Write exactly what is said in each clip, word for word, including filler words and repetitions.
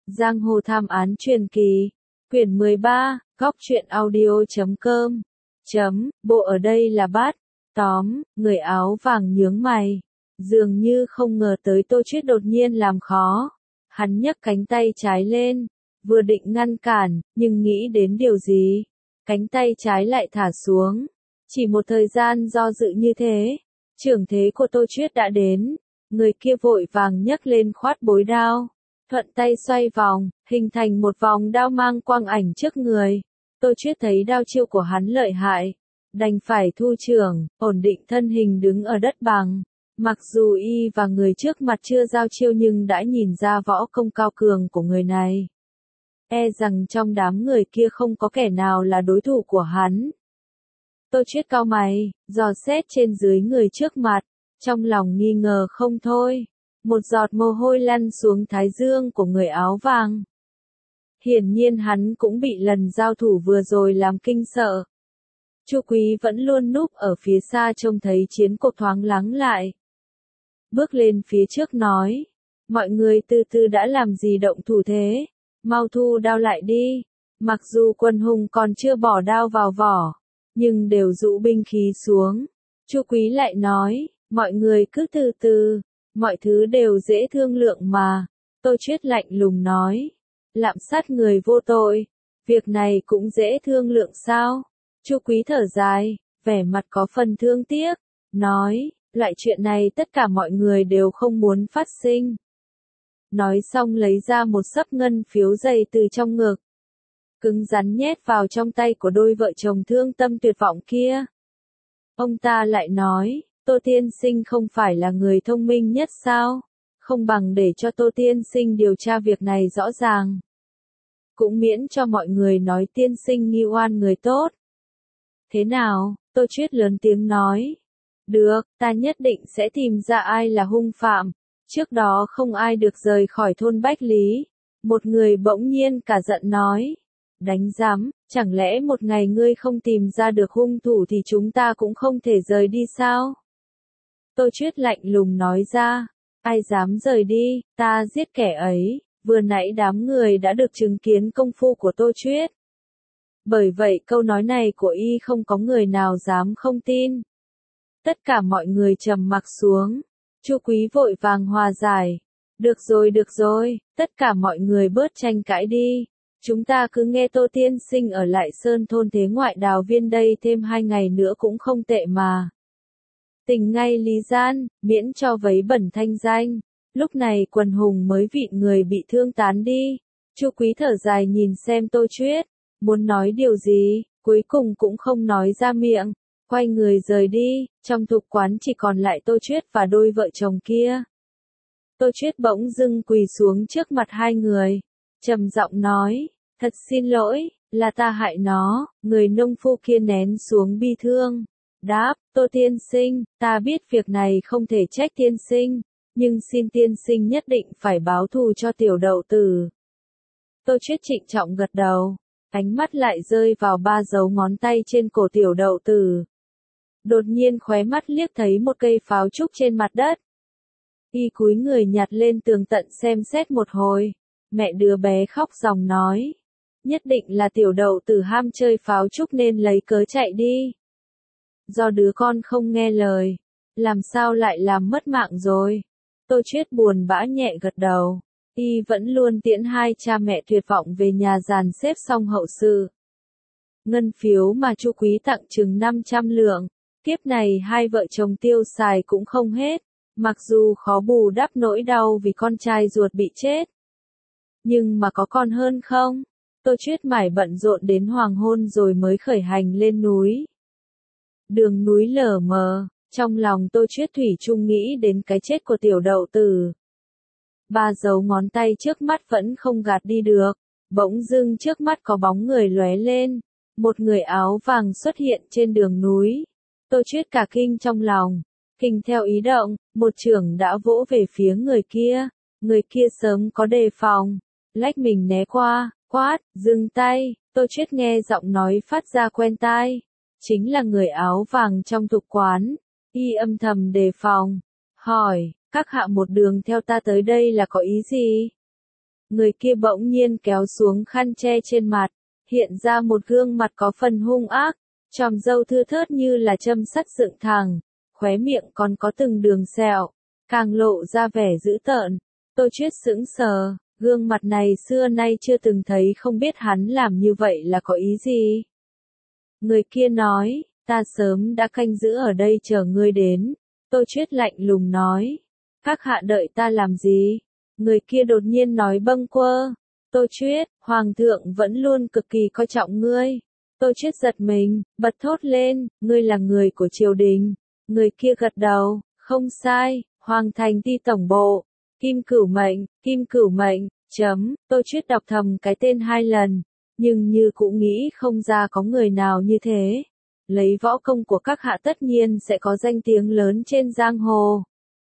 Giang hồ thám án truyền kỳ, quyển mười ba, góc truyện audio chấm com, chấm, bộ ở đây là bát, tóm, người áo vàng nhướng mày, dường như không ngờ tới Tô Chuyết đột nhiên làm khó, hắn nhấc cánh tay trái lên, vừa định ngăn cản, nhưng nghĩ đến điều gì, cánh tay trái lại thả xuống, chỉ một thời gian do dự như thế, trưởng thế của Tô Chuyết đã đến, người kia vội vàng nhấc lên khoát bối đao. Thuận tay xoay vòng, hình thành một vòng đao mang quang ảnh trước người. Tô Chuyết thấy đao chiêu của hắn lợi hại, đành phải thu trưởng, ổn định thân hình đứng ở đất bằng. Mặc dù y và người trước mặt chưa giao chiêu nhưng đã nhìn ra võ công cao cường của người này. E rằng trong đám người kia không có kẻ nào là đối thủ của hắn. Tô Chuyết cau mày, dò xét trên dưới người trước mặt, trong lòng nghi ngờ không thôi. Một giọt mồ hôi lăn xuống thái dương của người áo vàng. Hiển nhiên hắn cũng bị lần giao thủ vừa rồi làm kinh sợ. Chu Quý vẫn luôn núp ở phía xa trông thấy chiến cuộc thoáng lắng lại. Bước lên phía trước nói, mọi người từ từ đã làm gì động thủ thế, mau thu đao lại đi. Mặc dù Quân Hùng còn chưa bỏ đao vào vỏ, nhưng đều rũ binh khí xuống. Chu Quý lại nói, mọi người cứ từ từ. Mọi thứ đều dễ thương lượng mà. Tô Chuyết lạnh lùng nói. Lạm sát người vô tội. Việc này cũng dễ thương lượng sao? Chu Quý thở dài, vẻ mặt có phần thương tiếc. Nói, loại chuyện này tất cả mọi người đều không muốn phát sinh. Nói xong lấy ra một xấp ngân phiếu dày từ trong ngực. Cứng rắn nhét vào trong tay của đôi vợ chồng thương tâm tuyệt vọng kia. Ông ta lại nói. Tô Tiên Sinh không phải là người thông minh nhất sao? Không bằng để cho Tô Tiên Sinh điều tra việc này rõ ràng. Cũng miễn cho mọi người nói Tiên Sinh nghi oan người tốt. Thế nào? Tô Chuyết lớn tiếng nói. Được, ta nhất định sẽ tìm ra ai là hung phạm. Trước đó không ai được rời khỏi thôn Bách Lý. Một người bỗng nhiên cả giận nói. Đánh giám, chẳng lẽ một ngày ngươi không tìm ra được hung thủ thì chúng ta cũng không thể rời đi sao? Tô Chuyết lạnh lùng nói ra, ai dám rời đi, ta giết kẻ ấy, vừa nãy đám người đã được chứng kiến công phu của Tô Chuyết. Bởi vậy câu nói này của y không có người nào dám không tin. Tất cả mọi người trầm mặc xuống, Chu Quý vội vàng hòa giải. Được rồi được rồi, tất cả mọi người bớt tranh cãi đi, chúng ta cứ nghe Tô Tiên Sinh ở lại Sơn thôn thế ngoại đào viên đây thêm hai ngày nữa cũng không tệ mà. Tình ngay lý gian, miễn cho vấy bẩn thanh danh. Lúc này Quần Hùng mới vịn người bị thương tán đi. Chu Quý thở dài nhìn xem Tô Chuyết, muốn nói điều gì, cuối cùng cũng không nói ra miệng, quay người rời đi, trong thục quán chỉ còn lại Tô Chuyết và đôi vợ chồng kia. Tô Chuyết bỗng dưng quỳ xuống trước mặt hai người, trầm giọng nói, thật xin lỗi, là ta hại nó. Người nông phu kia nén xuống bi thương. Đáp, Tô Tiên Sinh, ta biết việc này không thể trách Tiên Sinh, nhưng xin Tiên Sinh nhất định phải báo thù cho tiểu đậu tử. Tô Chuyết trịnh trọng gật đầu, ánh mắt lại rơi vào ba dấu ngón tay trên cổ tiểu đậu tử. Đột nhiên khóe mắt liếc thấy một cây pháo trúc trên mặt đất. Y cúi người nhặt lên tường tận xem xét một hồi, mẹ đứa bé khóc ròng nói, nhất định là tiểu đậu tử ham chơi pháo trúc nên lấy cớ chạy đi. Do đứa con không nghe lời, làm sao lại làm mất mạng rồi. Tô Chuyết buồn bã nhẹ gật đầu, y vẫn luôn tiễn hai cha mẹ tuyệt vọng về nhà dàn xếp xong hậu sự. Ngân phiếu mà Chu Quý tặng chừng năm trăm lượng, kiếp này hai vợ chồng tiêu xài cũng không hết, mặc dù khó bù đắp nỗi đau vì con trai ruột bị chết. Nhưng mà có còn hơn không? Tô Chuyết mải bận rộn đến hoàng hôn rồi mới khởi hành lên núi. Đường núi lờ mờ, trong lòng Tô Chuyết thủy chung nghĩ đến cái chết của tiểu đậu tử. Ba dấu ngón tay trước mắt vẫn không gạt đi được, bỗng dưng trước mắt có bóng người lóe lên, một người áo vàng xuất hiện trên đường núi. Tô Chuyết cả kinh trong lòng, kinh theo ý động, một chưởng đã vỗ về phía người kia, người kia sớm có đề phòng, lách mình né qua, quát, dừng tay. Tô Chuyết nghe giọng nói phát ra quen tai. Chính là người áo vàng trong thục quán. Y âm thầm đề phòng, hỏi, các hạ một đường theo ta tới đây là có ý gì? Người kia bỗng nhiên kéo xuống khăn che trên mặt, hiện ra một gương mặt có phần hung ác, chòm râu thưa thớt như là châm sắt dựng thẳng, khóe miệng còn có từng đường sẹo, càng lộ ra vẻ dữ tợn. Tô Chuyết sững sờ, gương mặt này xưa nay chưa từng thấy, không biết hắn làm như vậy là có ý gì. Người kia nói, ta sớm đã canh giữ ở đây chờ ngươi đến. Tô Chuyết lạnh lùng nói, các hạ đợi ta làm gì? Người kia đột nhiên nói bâng quơ, Tô Chuyết, Hoàng thượng vẫn luôn cực kỳ coi trọng ngươi. Tô Chuyết giật mình, bật thốt lên, ngươi là người của triều đình. Người kia gật đầu, không sai, Hoàng thành ti tổng bộ, Kim Cửu Mệnh, Kim Cửu Mệnh, chấm, Tô Chuyết đọc thầm cái tên hai lần, nhưng như cũng nghĩ không ra có người nào như thế. Lấy võ công của các hạ tất nhiên sẽ có danh tiếng lớn trên giang hồ.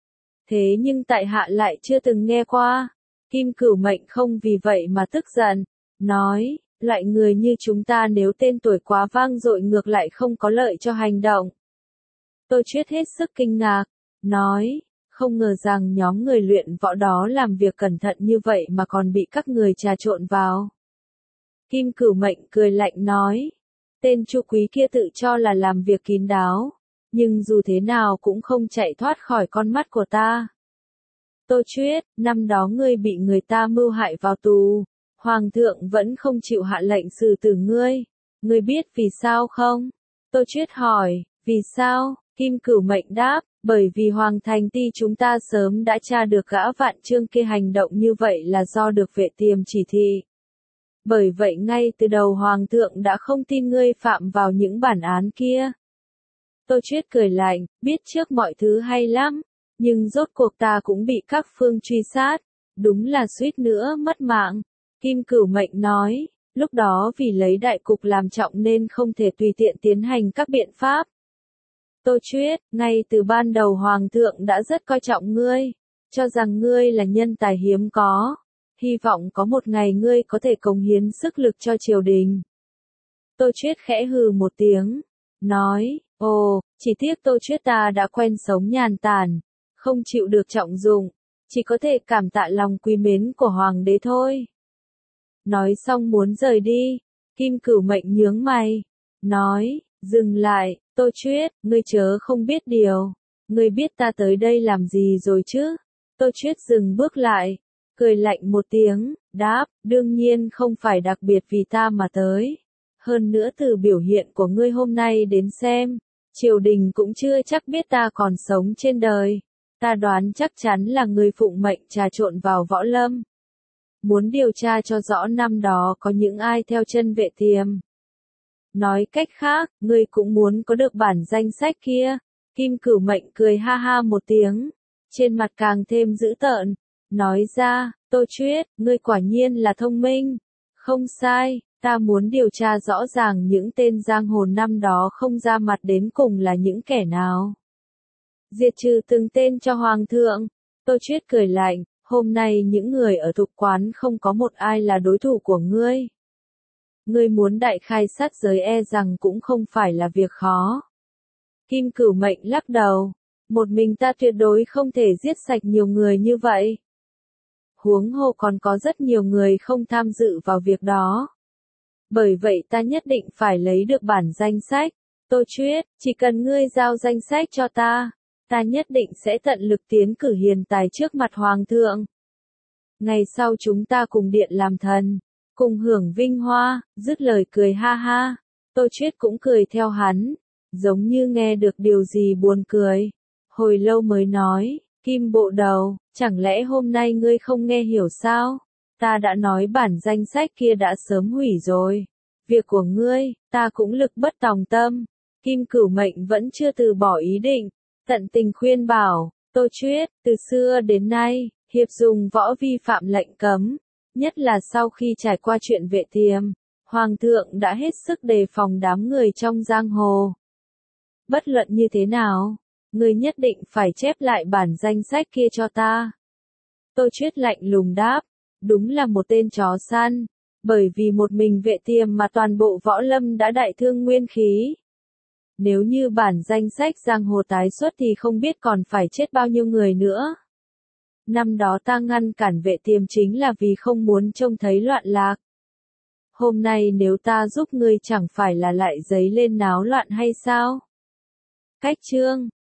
Thế nhưng tại hạ lại chưa từng nghe qua. Kim Cửu Mệnh không vì vậy mà tức giận, nói, loại người như chúng ta nếu tên tuổi quá vang dội ngược lại không có lợi cho hành động. Tô Chuyết hết sức kinh ngạc, nói, không ngờ rằng nhóm người luyện võ đó làm việc cẩn thận như vậy mà còn bị các người trà trộn vào. Kim Cửu Mệnh cười lạnh nói, tên Chu Quý kia tự cho là làm việc kín đáo, nhưng dù thế nào cũng không chạy thoát khỏi con mắt của ta. Tô Chuyết, năm đó ngươi bị người ta mưu hại vào tù, Hoàng thượng vẫn không chịu hạ lệnh xử tử ngươi. Ngươi biết vì sao không? Tô Chuyết hỏi, vì sao? Kim Cửu Mệnh đáp, bởi vì Hoàng thành ti chúng ta sớm đã tra được gã Vạn Trương kia hành động như vậy là do được Vệ Tiềm chỉ thị. Bởi vậy ngay từ đầu Hoàng thượng đã không tin ngươi phạm vào những bản án kia. Tô Chuyết cười lạnh, biết trước mọi thứ hay lắm, nhưng rốt cuộc ta cũng bị các phương truy sát, đúng là suýt nữa mất mạng. Kim Cửu Mệnh nói, lúc đó vì lấy đại cục làm trọng nên không thể tùy tiện tiến hành các biện pháp. Tô Chuyết, ngay từ ban đầu Hoàng thượng đã rất coi trọng ngươi, cho rằng ngươi là nhân tài hiếm có, hy vọng có một ngày ngươi có thể cống hiến sức lực cho triều đình. Tô Chuyết khẽ hừ một tiếng, nói, ồ, chỉ tiếc Tô Chuyết ta đã quen sống nhàn tản, không chịu được trọng dụng, chỉ có thể cảm tạ lòng quý mến của Hoàng đế thôi. Nói xong muốn rời đi, Kim Cửu Mệnh nhướng mày, nói, dừng lại, Tô Chuyết, ngươi chớ không biết điều, ngươi biết ta tới đây làm gì rồi chứ? Tô Chuyết dừng bước lại, cười lạnh một tiếng, đáp, đương nhiên không phải đặc biệt vì ta mà tới. Hơn nữa từ biểu hiện của ngươi hôm nay đến xem, triều đình cũng chưa chắc biết ta còn sống trên đời. Ta đoán chắc chắn là ngươi phụng mệnh trà trộn vào võ lâm. Muốn điều tra cho rõ năm đó có những ai theo chân Vệ Tiềm. Nói cách khác, ngươi cũng muốn có được bản danh sách kia. Kim Cửu Mệnh cười ha ha một tiếng, trên mặt càng thêm dữ tợn, nói ra, Tô Chuyết, ngươi quả nhiên là thông minh. Không sai, ta muốn điều tra rõ ràng những tên giang hồ năm đó không ra mặt đến cùng là những kẻ nào. Diệt trừ từng tên cho Hoàng thượng. Tô Chuyết cười lạnh, hôm nay những người ở thục quán không có một ai là đối thủ của ngươi. Ngươi muốn đại khai sát giới e rằng cũng không phải là việc khó. Kim Cửu Mệnh lắc đầu, một mình ta tuyệt đối không thể giết sạch nhiều người như vậy. Huống hồ còn có rất nhiều người không tham dự vào việc đó. Bởi vậy ta nhất định phải lấy được bản danh sách. Tô Chuyết, chỉ cần ngươi giao danh sách cho ta, ta nhất định sẽ tận lực tiến cử hiền tài trước mặt Hoàng thượng. Ngày sau chúng ta cùng điện làm thần, cùng hưởng vinh hoa, dứt lời cười ha ha. Tô Chuyết cũng cười theo hắn, giống như nghe được điều gì buồn cười. Hồi lâu mới nói, Kim bộ đầu, chẳng lẽ hôm nay ngươi không nghe hiểu sao? Ta đã nói bản danh sách kia đã sớm hủy rồi. Việc của ngươi, ta cũng lực bất tòng tâm. Kim Cửu Mệnh vẫn chưa từ bỏ ý định, tận tình khuyên bảo, Tô Chuyết, từ xưa đến nay, hiệp dùng võ vi phạm lệnh cấm, nhất là sau khi trải qua chuyện Vệ Tiềm, Hoàng thượng đã hết sức đề phòng đám người trong giang hồ. Bất luận như thế nào, ngươi nhất định phải chép lại bản danh sách kia cho ta. Tô Chuyết lạnh lùng đáp, đúng là một tên chó săn, bởi vì một mình Vệ Tiềm mà toàn bộ võ lâm đã đại thương nguyên khí. Nếu như bản danh sách giang hồ tái xuất thì không biết còn phải chết bao nhiêu người nữa. Năm đó ta ngăn cản vệ tiềm chính là vì không muốn trông thấy loạn lạc. Hôm nay nếu ta giúp ngươi chẳng phải là lại giấy lên náo loạn hay sao? Cách chương